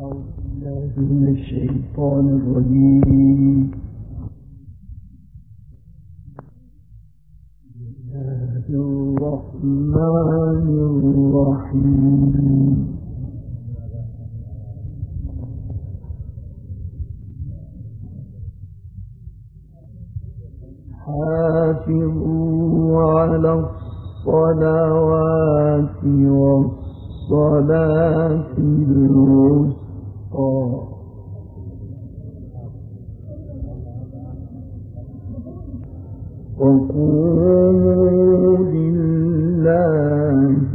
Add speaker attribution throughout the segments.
Speaker 1: أعوذ بالله من الشيطان الرجيم. بسم الله الرحمن الرحيم. حافظوا على الصلوات والصلاة الوسطى وقوموا لله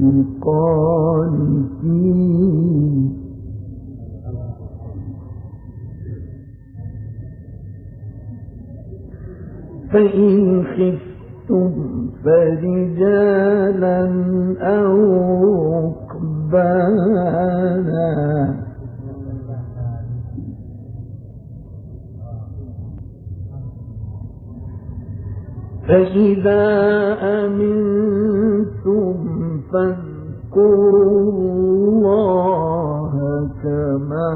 Speaker 1: قانتين. فإن خفتم فرجالا أو ركبانا فإذا أمنتم فاذكروا الله كما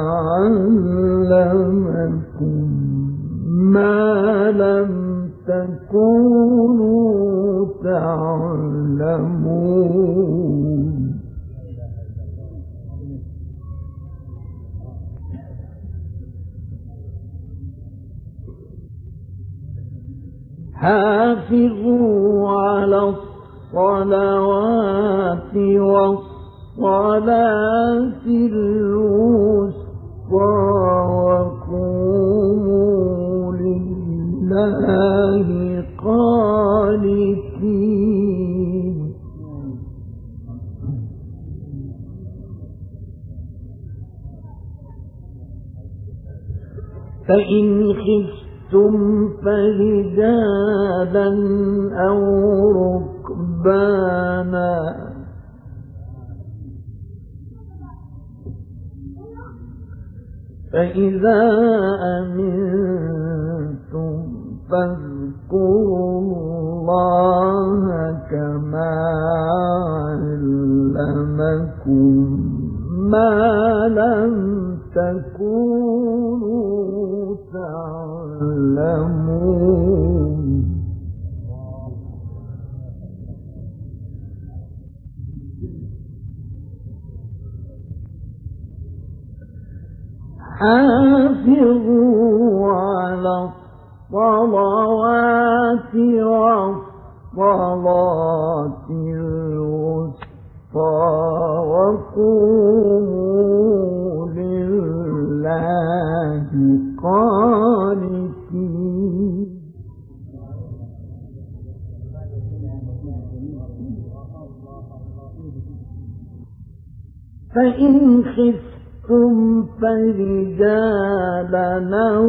Speaker 1: علمكم ما لم تكونوا تعلمون. حافظوا على الصلوات والصلاة الوسطى وقوموا لله قانتين. فإن خفتم فرجالا أو ركبانا فإذا أمنتم فاذكروا الله كما علمكم ما لم تكونوا تعلمون. حافظوا على الصلوات والصلاة الوسطى وقوموا لله قانتين. فإن خفتم فرجالا أو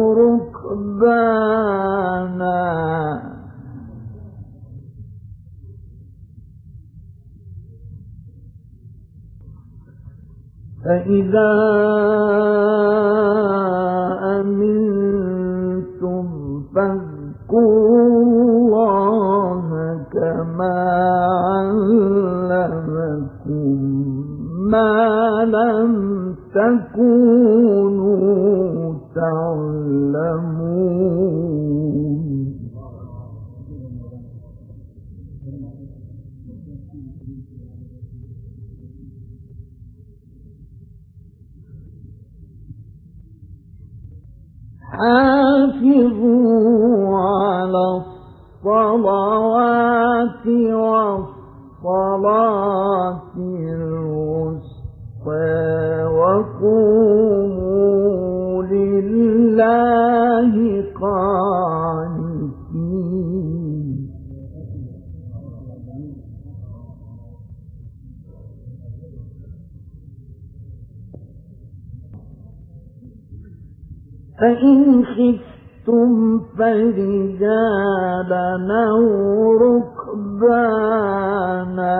Speaker 1: ركبانا فإذا أمنتم فاذكروا الله كما علمكم ما لم تكونوا تعلمون. حافظوا على الصلوات والصلاة الوسطى وقوموا لله قانتين. فإن خفتم فرجالا أو ركبانا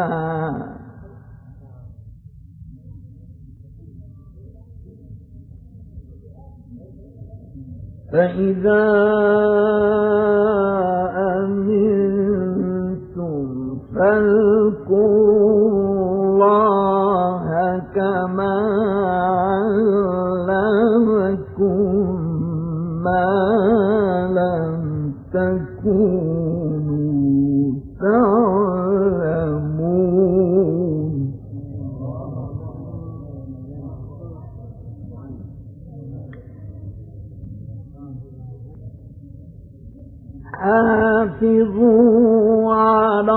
Speaker 1: فإذا أمنتم فاذكروا الله كما علمكم ما لم تكونوا تعلمون حافظوا على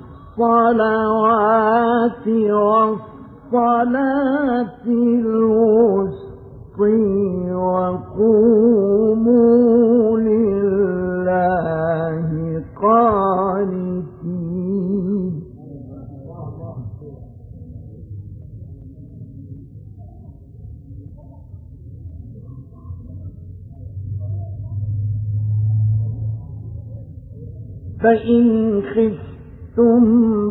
Speaker 1: الصلوات والصلاة الوسطى وقوموا لله قانتين فإن خفتم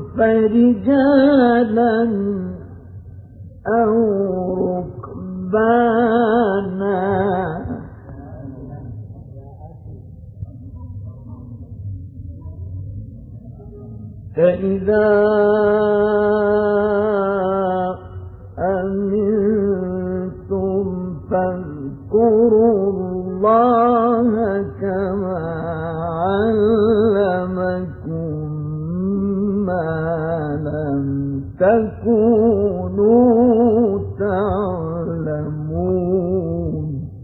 Speaker 1: فرجالا أو ركبانا فإذا أمنتم فاذكروا الله كما علمكم ما لم تكونوا تعلمون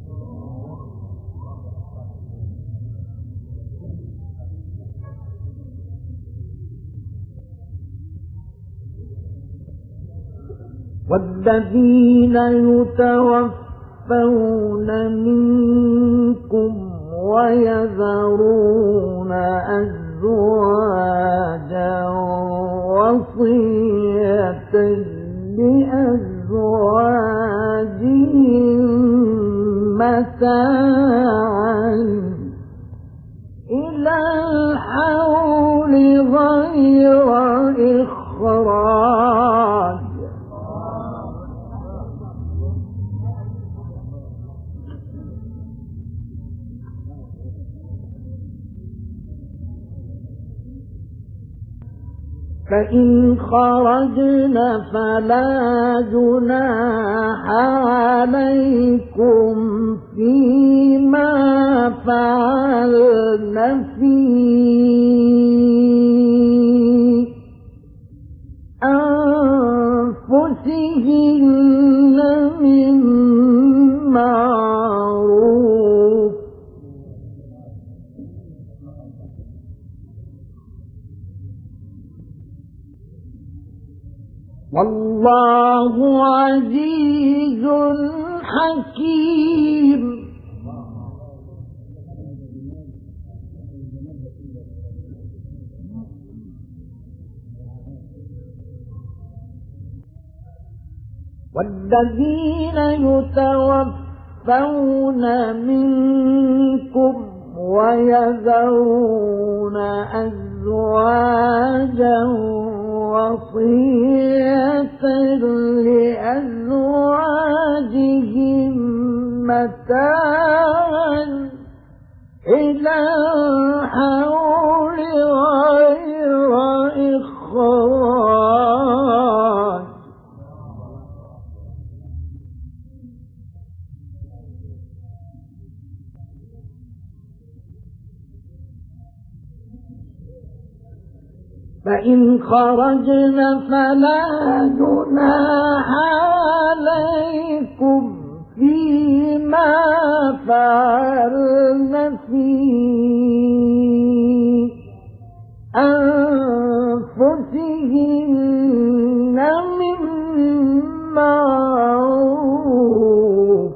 Speaker 1: والذين يتوفون منكم ويذرون أزواجا وصية لأزواجهم متاعا إلى الحول غير إخراج فإن خرجن فلا جناح عليكم فيما فعلن في أنفسهن من معروف والله عزيز حكيم والذين يتوفون منكم ويذرون أزواجا وصية لأزواجهم متاعا إلى الحول غير إخراج فإن خرجن فلا جناح عليكم فيما فعلن في أنفسهن من معروف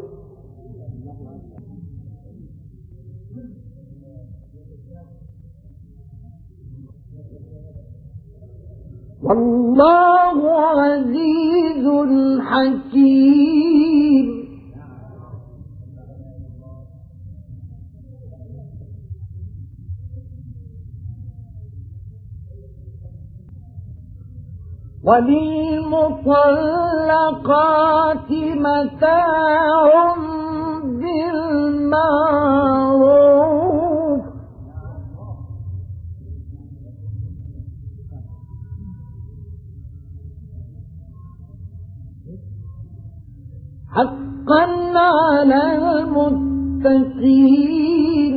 Speaker 1: والله عزيز حكيم وللمطلقات متاع بالمعروف حقا على المتقين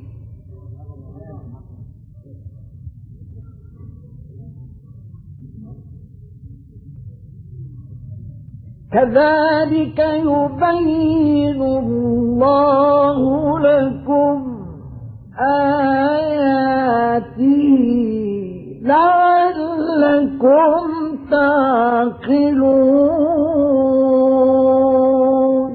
Speaker 1: كذلك يبين الله لكم آياته لعلكم تعقلون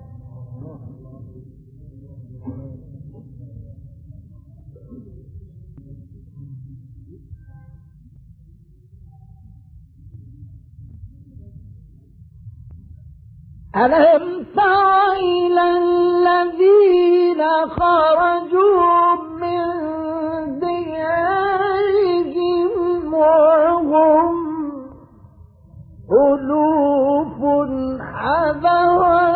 Speaker 1: ألم تر إلى الذين خرجوا من ديارهم وهم ألوف حذر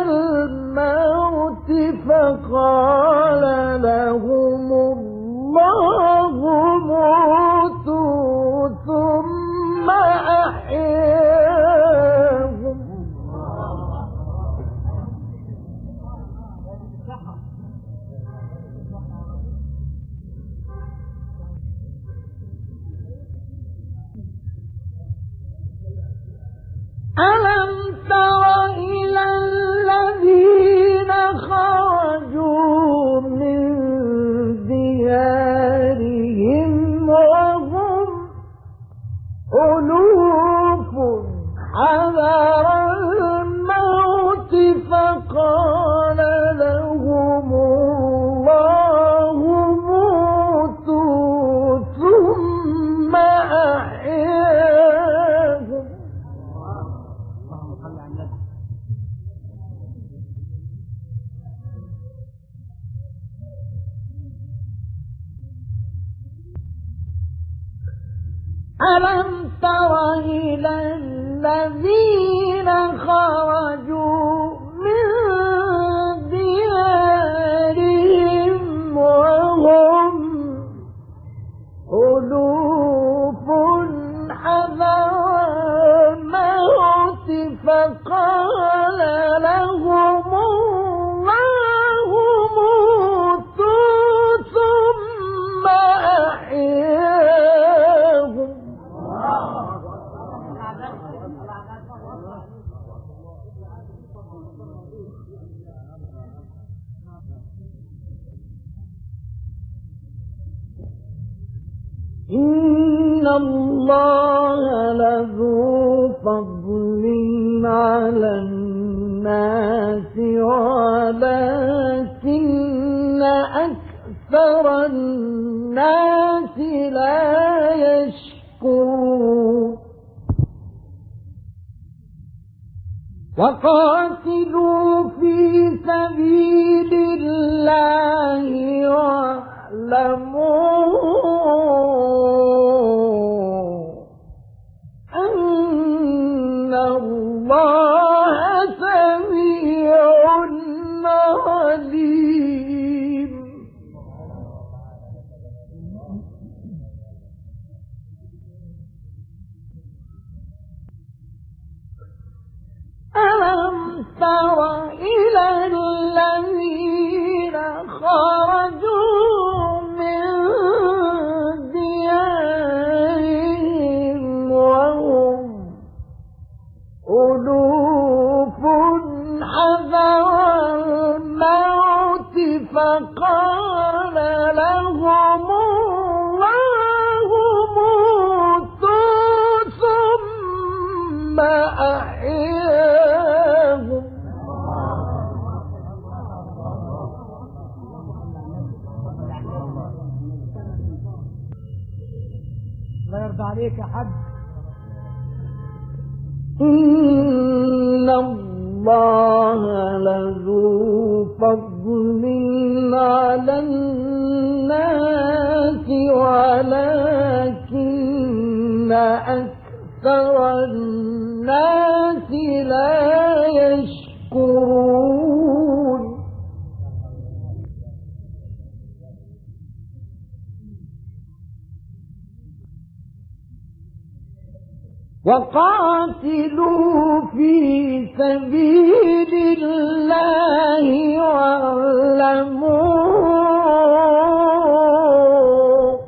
Speaker 1: الموت فقال لهم الله موتوا ثم أحياهم ألم تر إلى الذين خرجوا من ديارهم وهم ألوف حذر الموت فقال لهم الله موتوا ثم أحياهم ألم تر إلى الذين خرجوا من ديارهم وهم ألوف حذر الموت فقال لهم الله موتوا ثم أحياهم إن الله لذو فضل على الناس ولكن أكثر الناس لا يشكرون وقاتلوا في سبيل الله واعلموا أن الله سميع عليم ألم تر إلى الذين خرجوا من ديارهم وهم ألوف حذر الموت فقال لهم الله موتوا ثم أحياهم
Speaker 2: لا يرضى عليك يا حد.
Speaker 1: إن الله لذو فضل على الناس ولكن أكثر الناس لا يشكرون وقاتلوا في سبيل الله واعلموا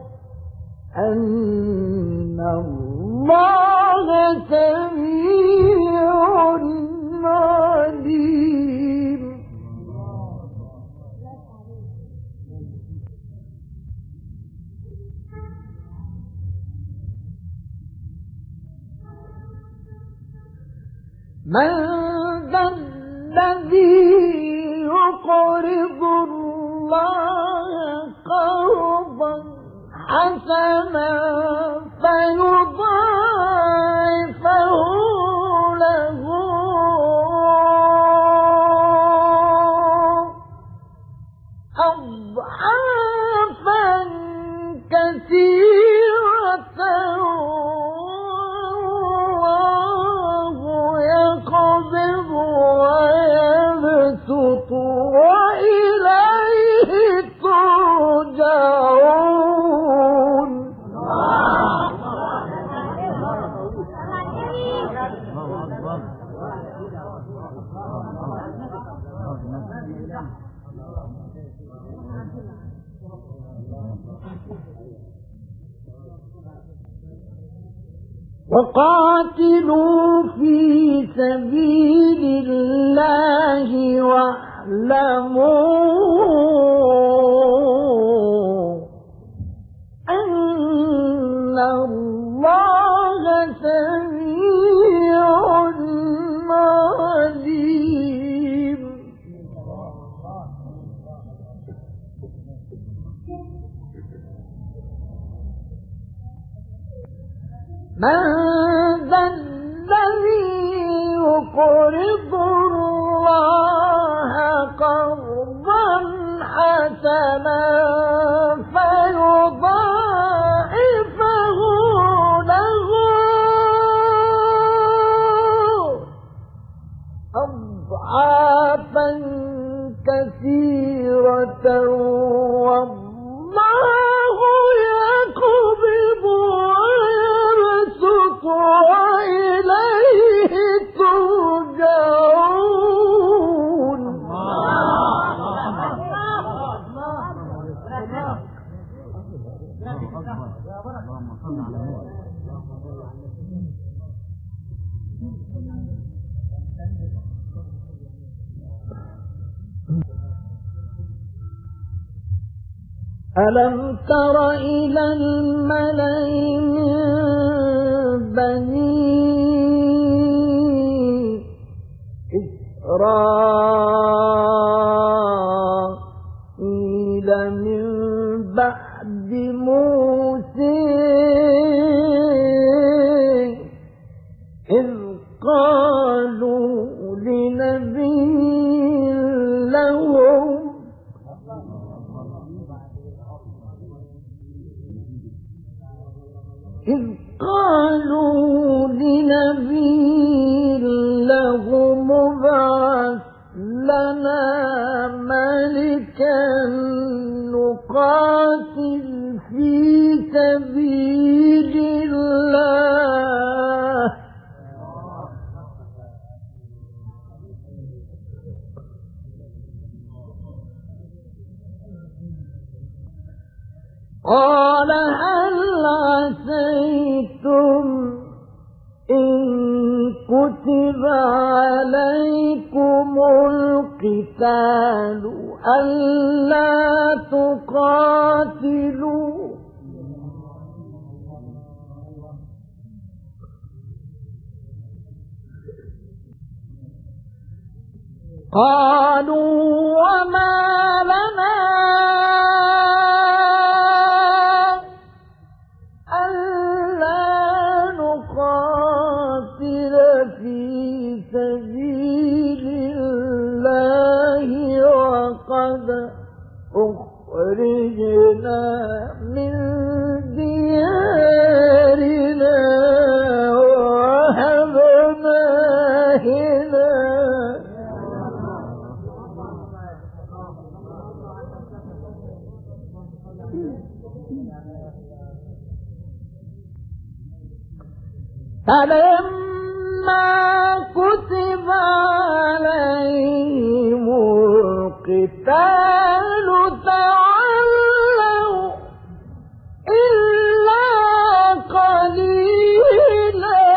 Speaker 1: أن الله سميع عليم. من ذا الذي يقرض الله قرضا حسنا فيضاعفه له أضعافا كثيرة يقبض ويبسط وإليه ترجعون. وقاتلوا في سبيل الله واعلموا أن الله سميع عليم. من ذا الذي يقرض الله قرضا حسنا فيضاعفه له أضعافا كثيرة والله يقبض وإليه ترجعون. ألم تر إلى الملأ من بني إسرائيل من بعد موسى إذ قالوا لنبي لهم ابعث لنا ملكا نقاتل في سبيل الله. قال هل عسيتم إن كتب عليكم القتال ألا تقاتلوا قالوا وما لنا سبيل الله وقد أخرجنا من ديارنا وأبنائنا فلما كتب عليهم القتال تولوا إلا قليلا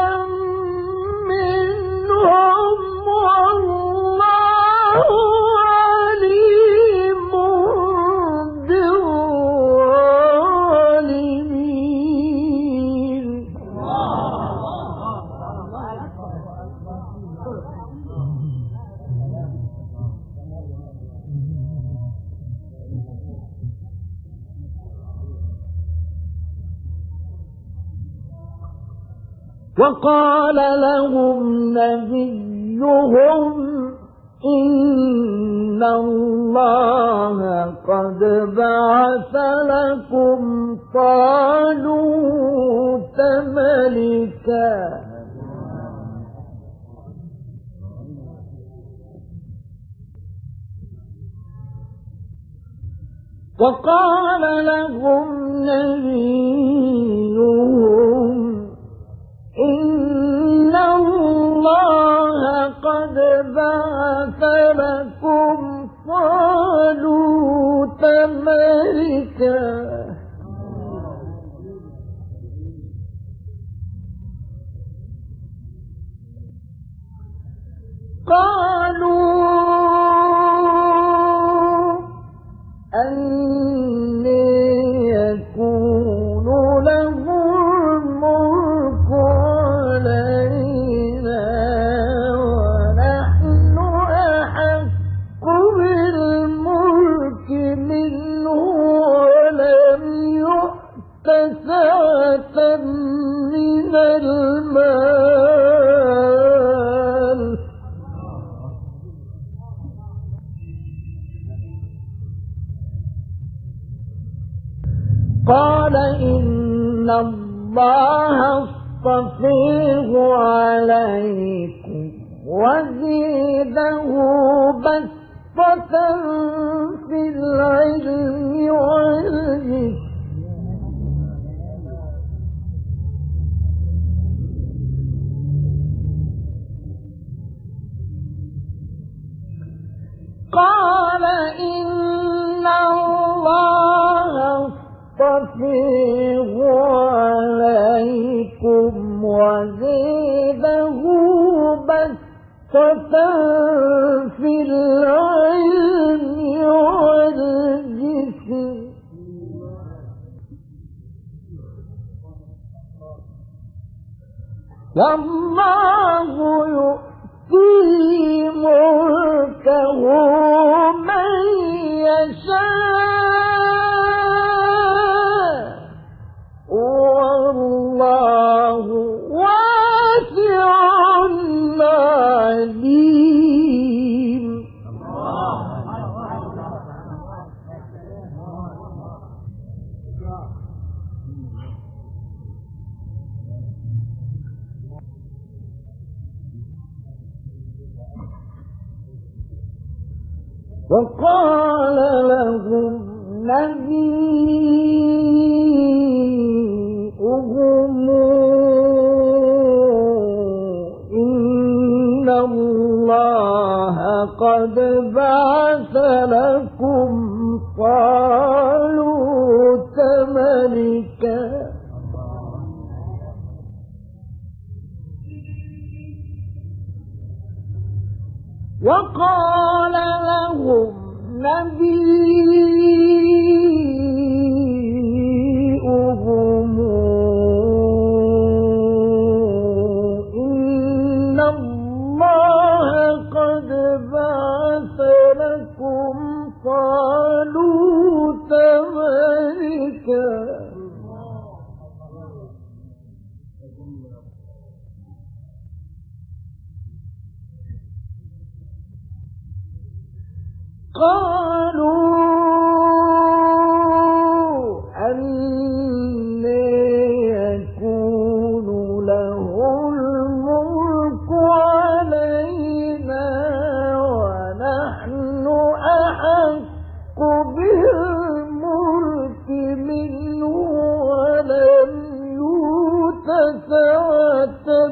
Speaker 1: منهم والله عليم بالظالمين. وقال لهم نبيهم إن الله قد بعث لكم طالوت ملكا وقال لهم نبيهم إن الله قد بعث لكم طالوت ملكا قالوا أنى يكون له الملك علينا ونحن أحق بالملك منه ولم يؤت سعة من المال. قال إن الله اصطفيه عليكم وزيده بسطة في العلم والجسم قال إن الله اصطفيه عليكم وزيده بسطة في العلم والجسم والله يؤتي ملكه من يشاء والله واسع عليم. وقال لهم نبيهم إن الله قد بعث لكم طالوت ملكا وقال لهم نبيهم إن الله قد بعث لكم طالوت ملكا قالوا أنى يكون له الملك علينا ونحن أحق بالملك منه ولم يؤت سعة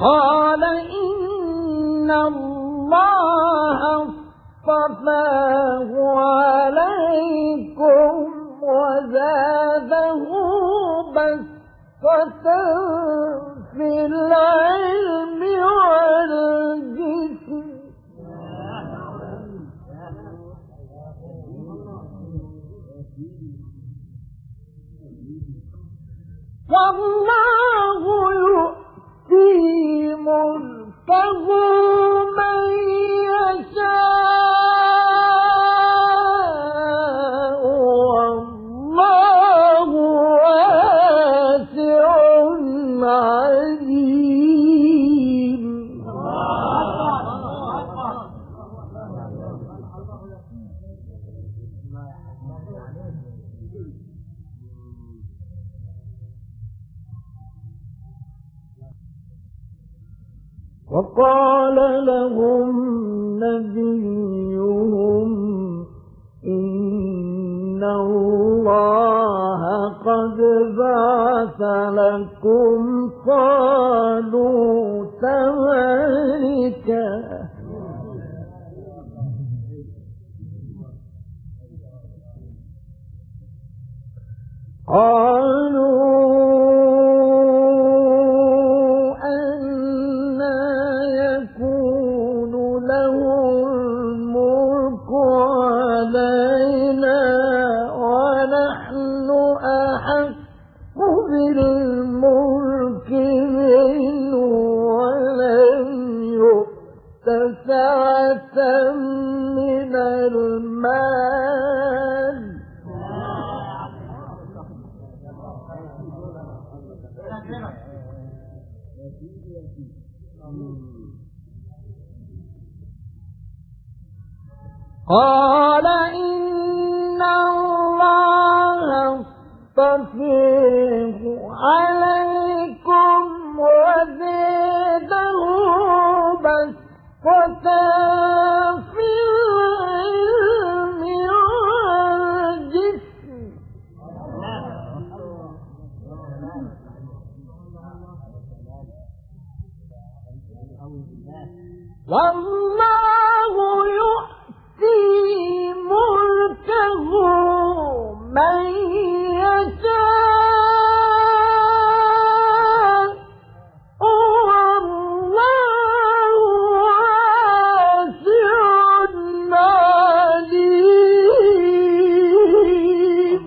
Speaker 1: قال إن الله اصطفاه عليكم وزاده بسطة في العلم والجسم والله يؤتي ملكه من يشاء والله واسع عليم. وقال لهم نبيهم إن الله قد بعث لكم طالوت ملكا قالوا بالملك منه ولم يؤت سعة من المال قال إن الله اصطفاه عليكم وزاده بسطة في العلم والجسم والله يؤتي ملكه من يشاء والله واسع عليم.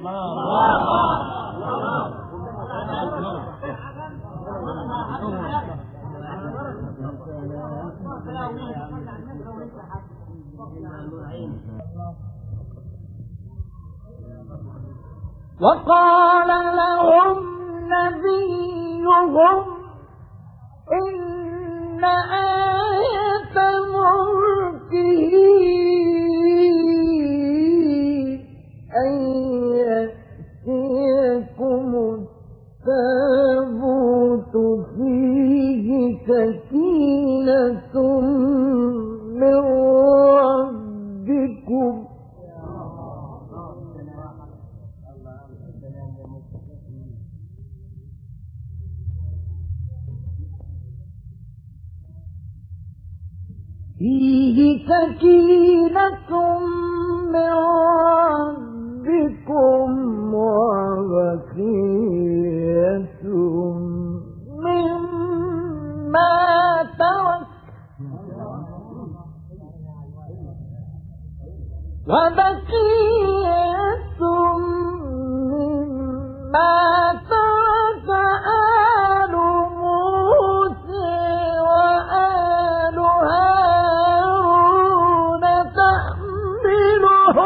Speaker 1: وقال لهم نبيهم إن آية ملكه أن يأتيكم التابوت فيه سكينة من ربكم فيه سكينة من ربكم وبقية مما ترك آل موسى وآل هارون تحمله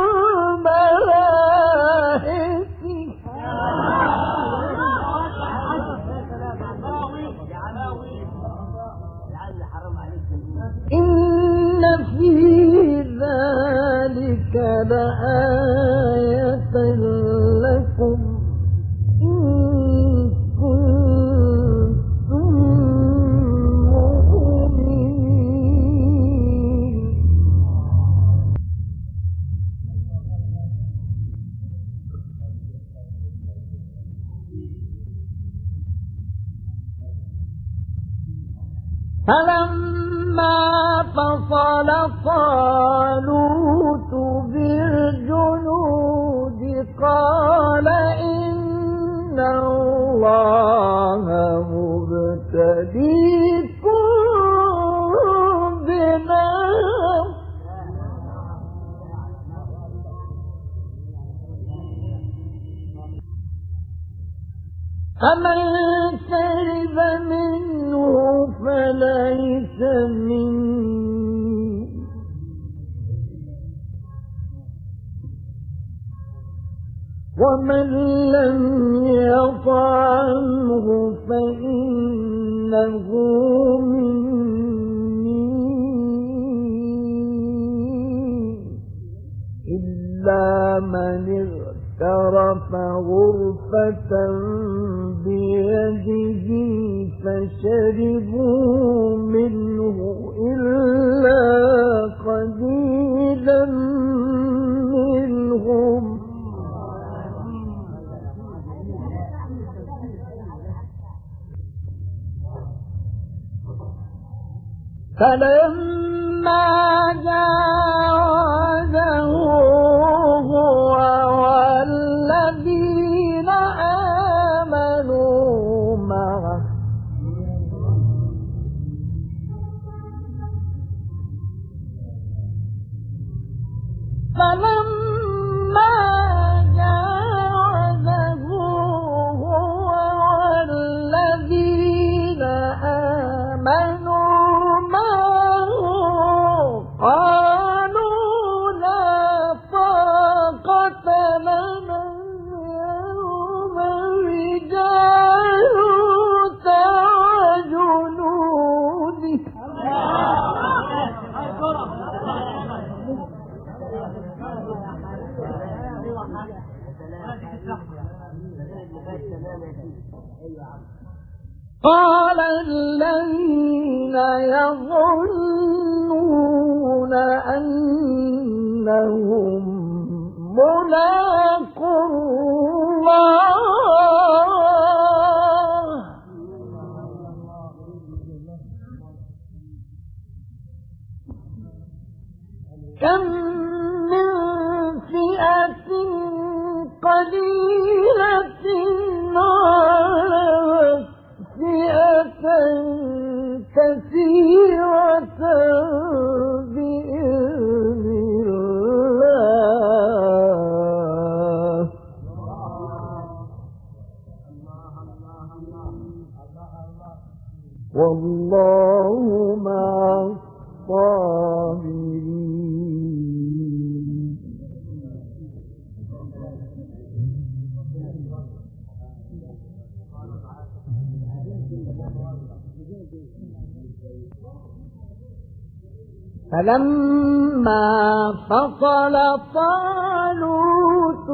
Speaker 1: الملائكة إن في ذلك لآية لكم إن كنتم مؤمنين. فلما فصل طالوت بالجنود قال إن الله مبتليكم بنار فمن شرب منه فليس مني ومن لم يطعمه فإنه مني إلا من اغترف غرفة بيده فشربوا منه إلا قليلا منهم فلما جاوزه هو والذين آمنوا معه فلما جاوزه هو والذين آمنوا قالوا لا طاقة لنا اليوم بجالوت وجنوده قال الذين يظنون أنهم ملاقو الله كم من فئة قليلة غلبت فئة كثيرة بإذن الله والله مع الصابرين فلما فصل طالوت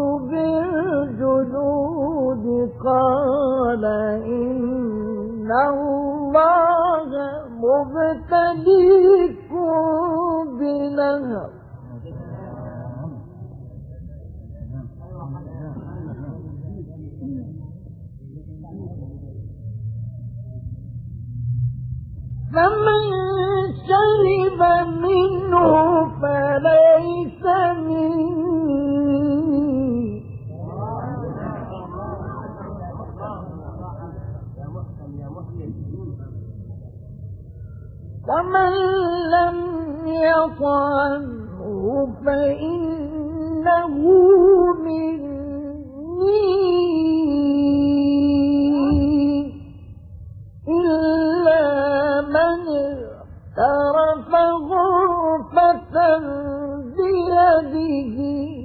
Speaker 1: بالجنود قال إن الله مبتليكم بنهر فمن شرب منه فليس مني ومن لم يطعمه فإنه مني إلا من اغترف غرفة بيده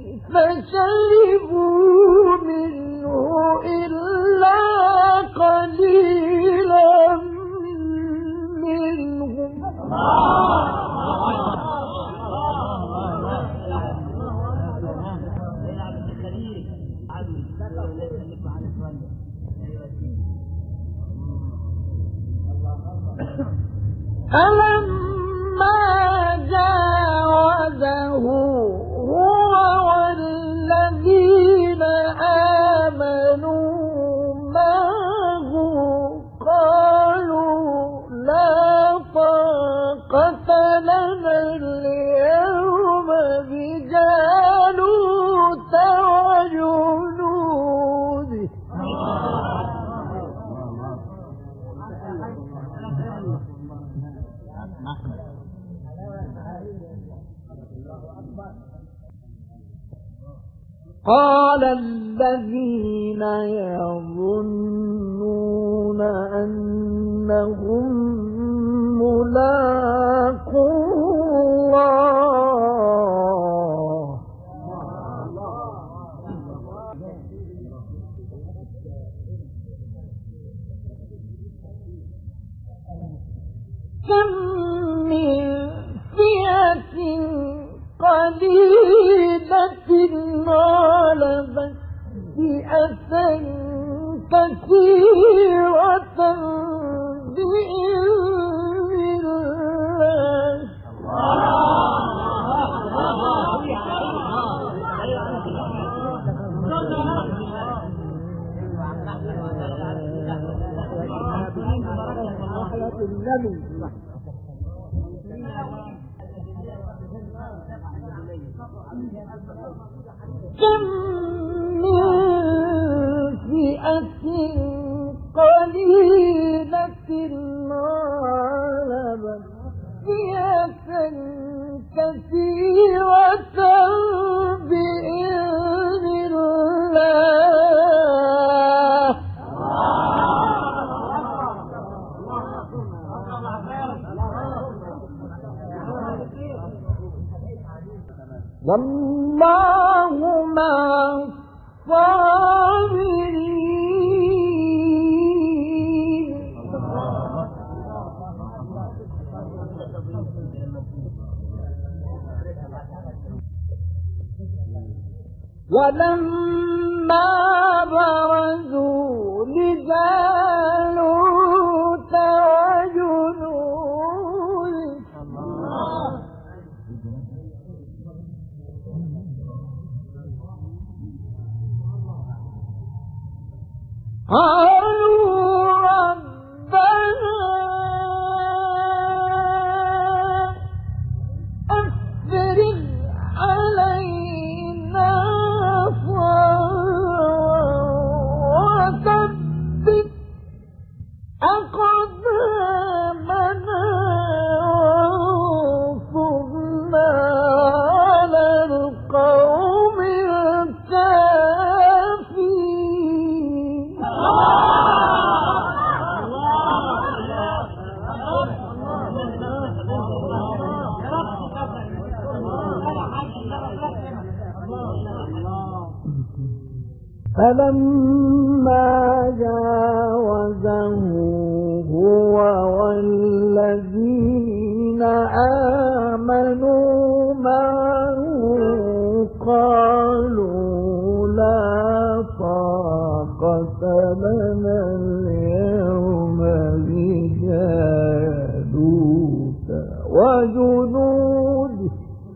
Speaker 1: فشربوا منه إلا قليلا منهم فلما جاوزه هو والذين آمنوا معه قالوا لا قال الذين يظنون أنهم ملاقو الله كم من فئة قليلة غلبت فئة كثيرة بإذن الله. كم من فئة قليلة غلبت فئة كثيرة بإذن الله. والله مع الصابرين. ولما برزوا لجالوت وجنوده قالوا ربنا أفرغ علينا صبرا وثبت أقدامنا وانصرنا على القوم الكافرين. فلما جاوزه هو والذين آمنوا معه قالوا لا طاقة لنا اليوم بجالوت وجنوده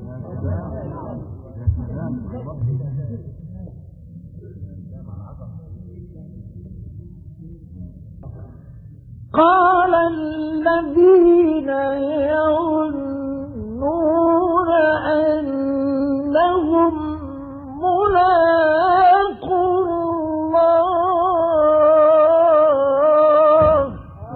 Speaker 1: قال الذين يظنون أنهم ملاقو الله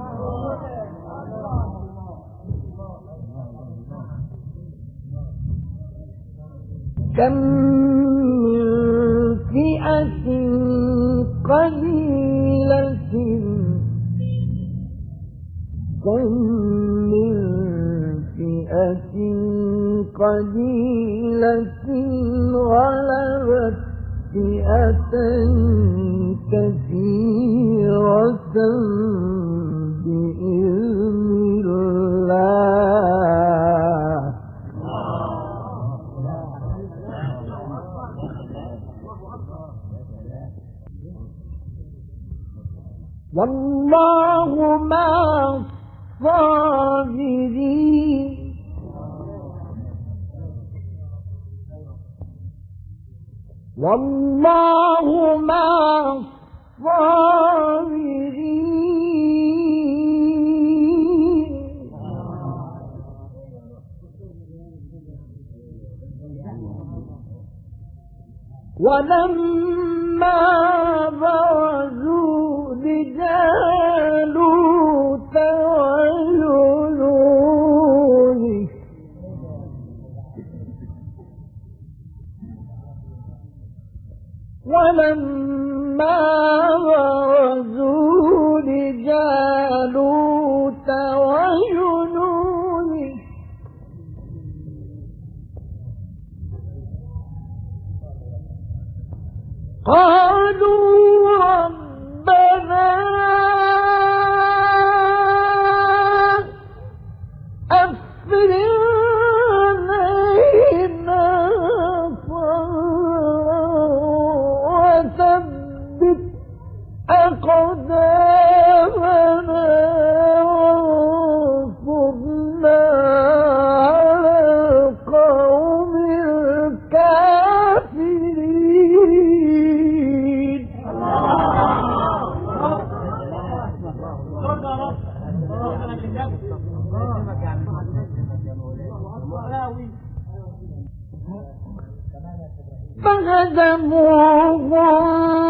Speaker 1: كم من فئة قليلة كم من فئة قليلة غلبت فئة كثيرة بإذن الله. والله مع الصابرين. والله مع الصابرين. ولما برزوا لجالوت وجنوده ولما برزوا لجالوت وجنوده قالوا ربنا أفرغ علينا وثبت أقدامنا وانصرنا على القوم الكافرين. فهزموهم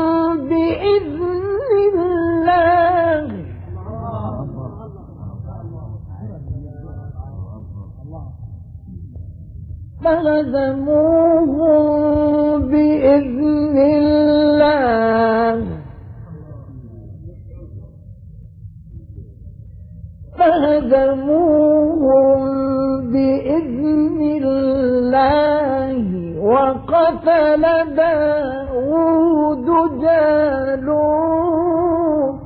Speaker 1: بإذن الله بإذن الله وقتل داود جالوت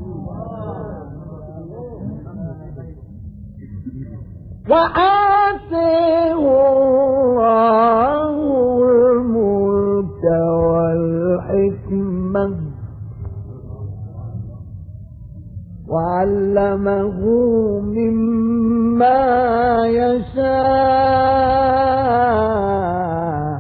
Speaker 1: وآتاه الله الملك والحكمة وعلمه مما يشاء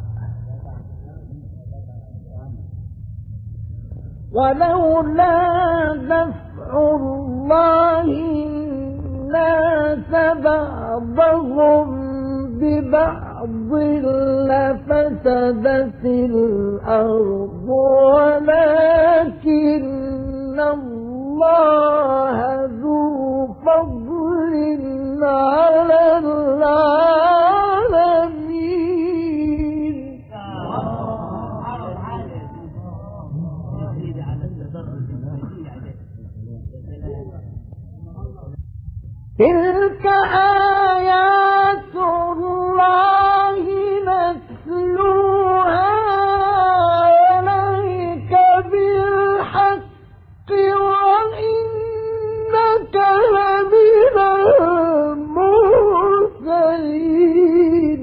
Speaker 1: ولولا دفع الله الناس بعضهم ببعض لفسدت الأرض ولكن الله ذو فضل على العالمين. تلك آيات الله نتلوها عليك بالحق وإنك لمن المرسلين.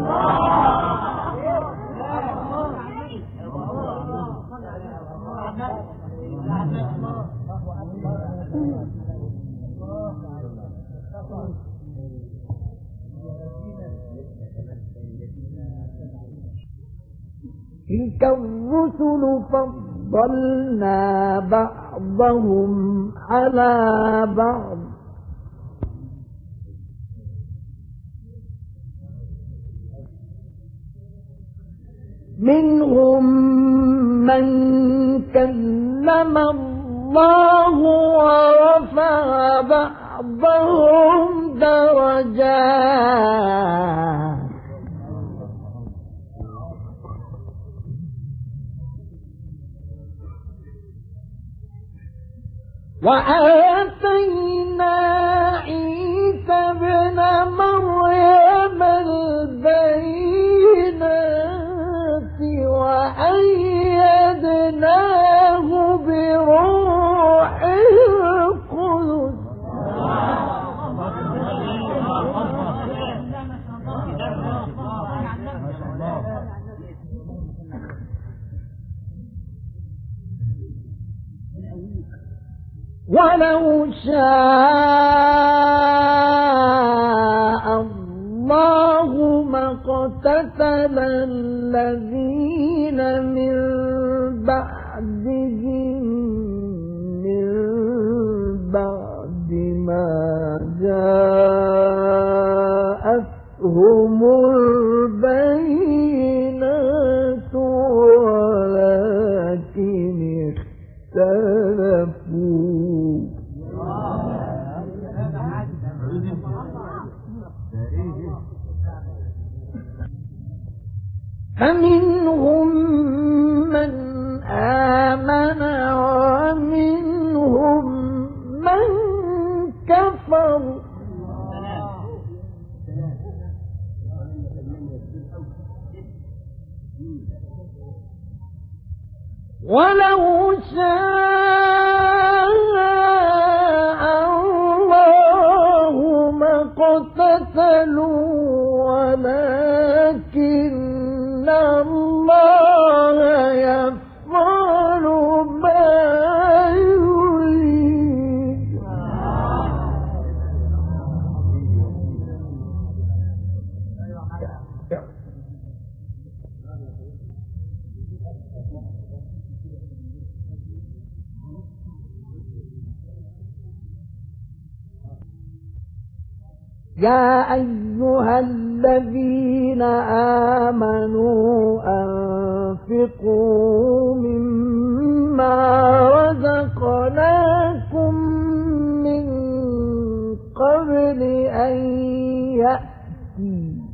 Speaker 1: تلك الرسل فضلنا بعضهم على بعض منهم من كلم الله ورفع بعضهم درجات وآتينا عيسى ابن مريم البينات وأيدناه بروح القدس ولو شاء الله ما اقتتل الذين من بعدهم من بعد ما جاءتهم البينات ولكن اختلفوا فمنهم من ولو شاء الله ما اقتتلوا ولكن الله يفعل ما يريد. يا أيها الذين آمنوا أنفقوا مما رزقناكم من قبل أن يأتي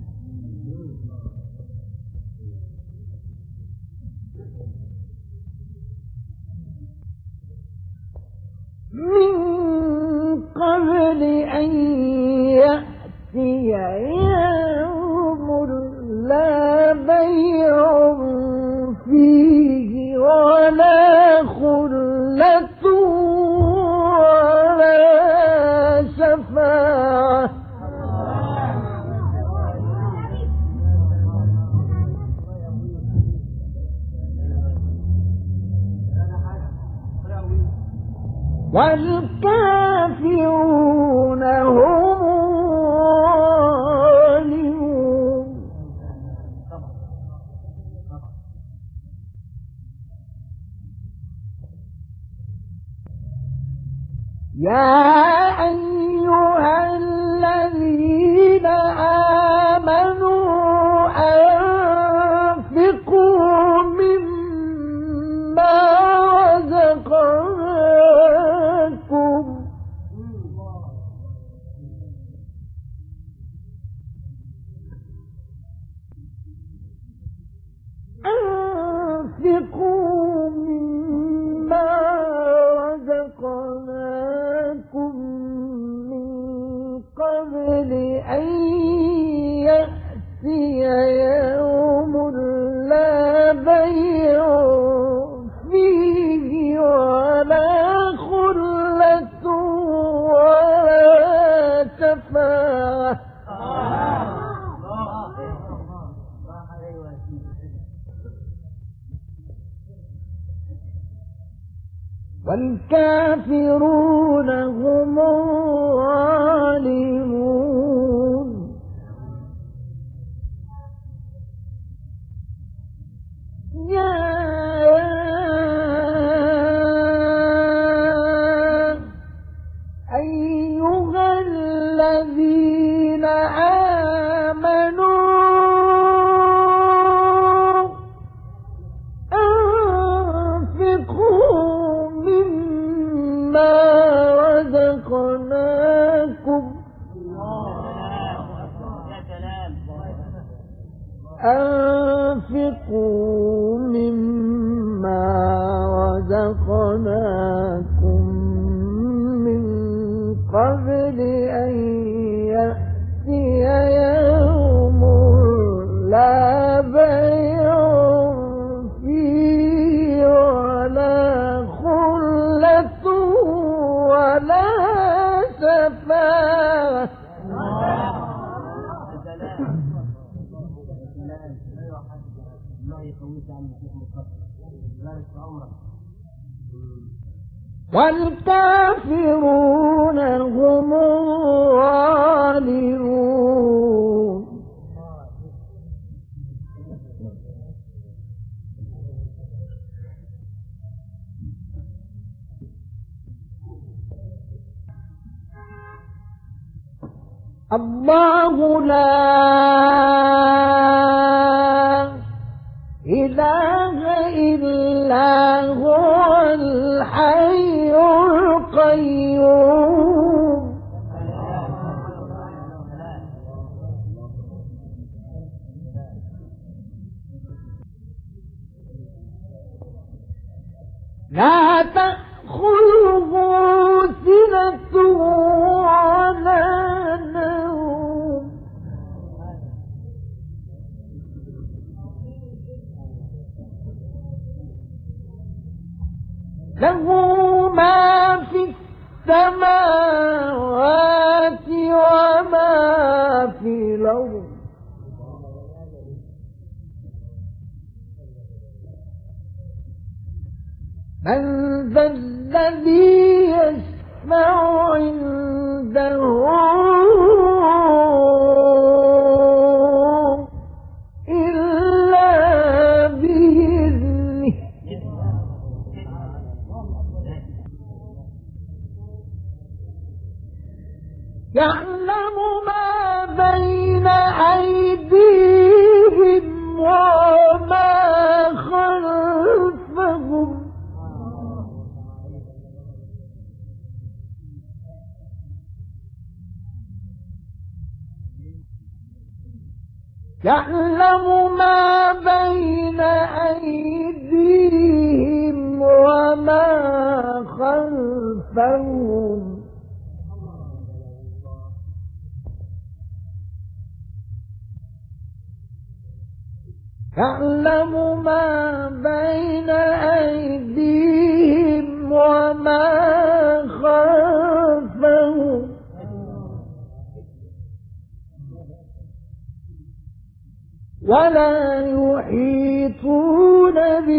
Speaker 1: يوم لا بيع فيه ولا خلة ولا شفاعة. والكافرون هم الظالمون. يا أيها الذين آمنوا أنفقوا مما رزقناكم من قبل أن يأتي يوم لا بيع فيه ولا خلة ولا شفاعة. والكافرون هم الظالمون. يا أيها الذين آمنوا أنفقوا مما رزقناكم من قبل أن يأتي يوم لا بيع فيه ولا خلة ولا شفاعة. والكافرون هم الظالمون. الله لا إله إلا هو الحي القيوم لا تأخذه سنة ولا نوم له ما في السماوات وما في الأرض من ذا الذي يشفع عنده إلا بإذنه يعلم ما بين أيديهم وما خلفهم يعلم ما بين أيديهم وما خلفهم يعلم ما بين أيديهم وما خلفهم ولا يحيطون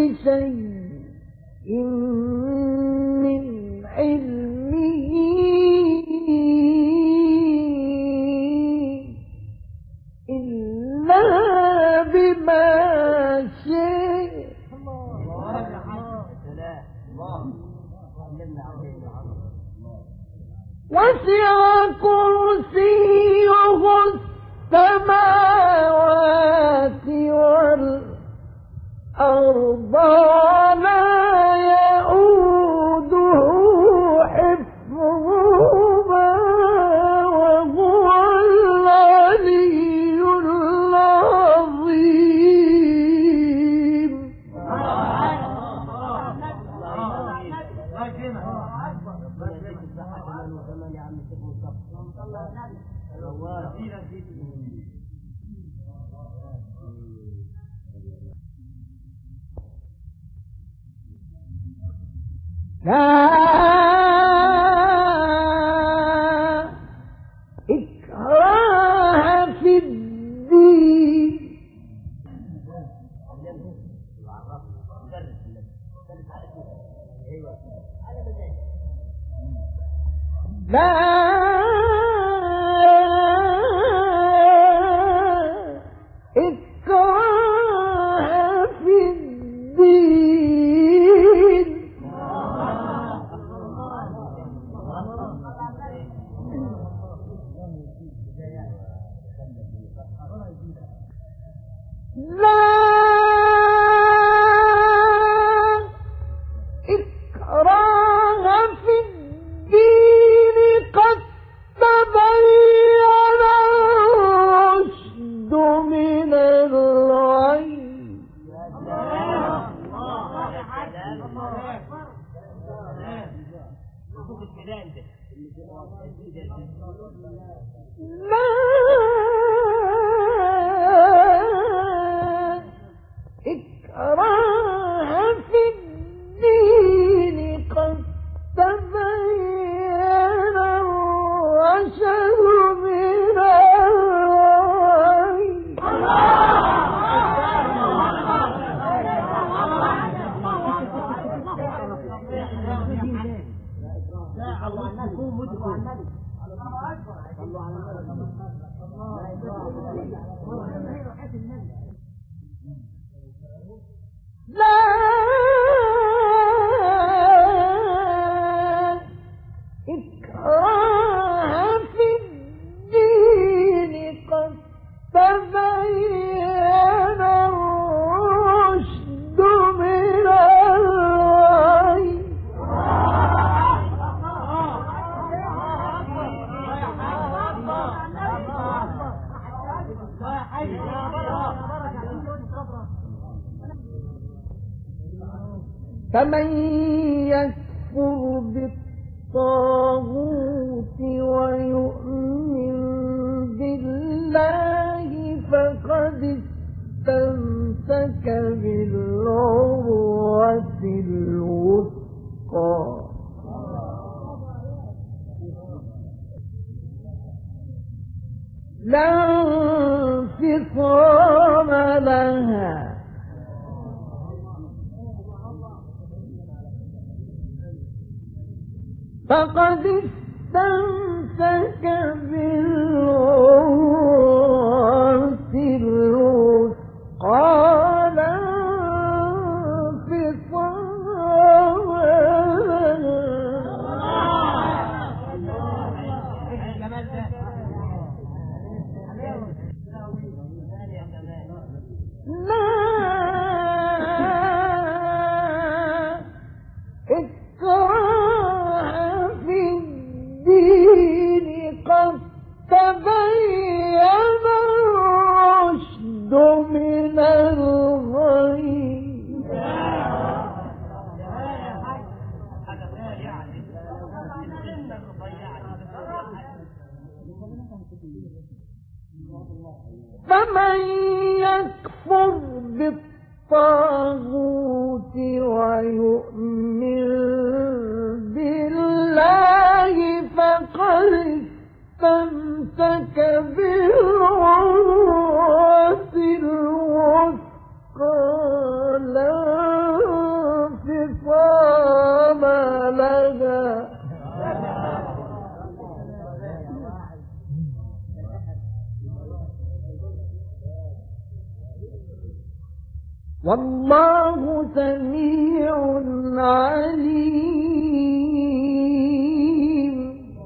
Speaker 1: بشيء من علمه إلا بما شاء وسع كرسيه السماوات والأرض ولا يؤوده حفظهما وهو العلي العظيم لا إكراه في الدين لا إكراه في الدين لا إكراه في الدين قد تبين الرشد من الغي لا إكراه في الدين قد تبين الرشد من الغي لا إكراه في الدين قد تبين الرشد من الغي فمن يكفر بالطاغوت ويؤمن بالله فقد استمسك بالعروة الوثقى لا انفصام لها فقد استمسك بالعروة الوثقى لا انفصام لها قد تبين الرشد من الغي فمن يكفر بالطاغوت ويؤمن بالله فقد استمسك بالعروة الوثقى لا انفصام لها والله سميع عليم.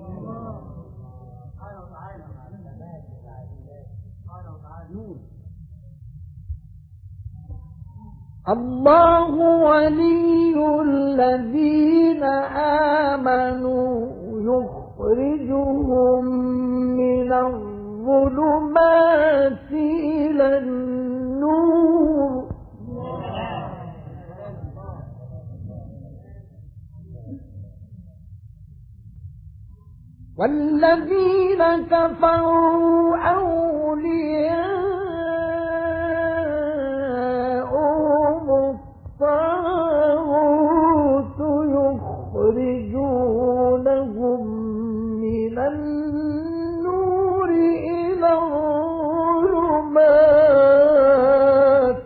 Speaker 1: الله ولي الذين آمنوا يخرجهم من الظلمات إلى النور والذين كفروا أولياؤهم الطاغوت يخرجونهم من النور إلى الظلمات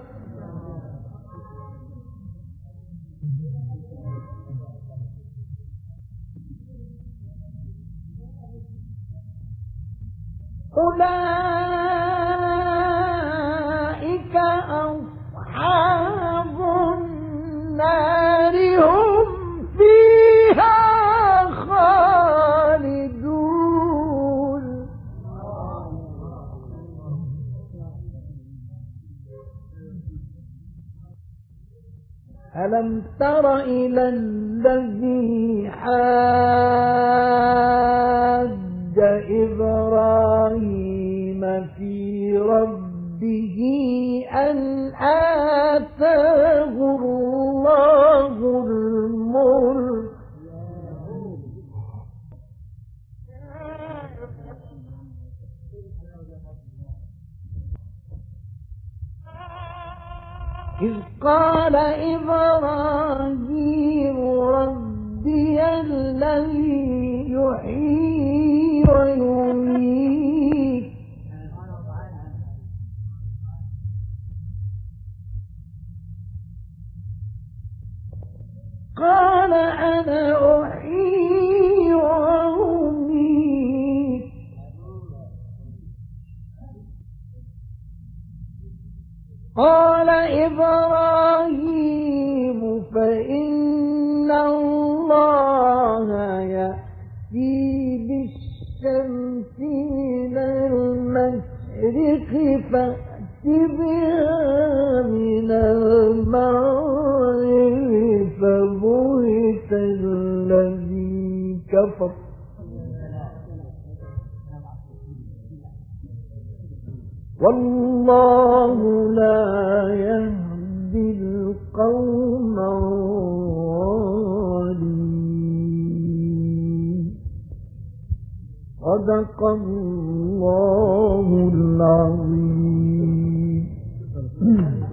Speaker 1: أولئك أصحاب النار هم فيها خالدون. ألم تر إلى الذي حاج إبراهيم في ربه أن آتاه الله الملك إذ قال إبراهيم ربي الذي يحيي ويميت قال أنا أحيي وأميت قال إبراهيم فإن الله يأتي بالشمس من المشرق فأت بها من المغرب فبهت الذي كفر والله لا يهدي القوم الظالمين. صدق الله العظيم.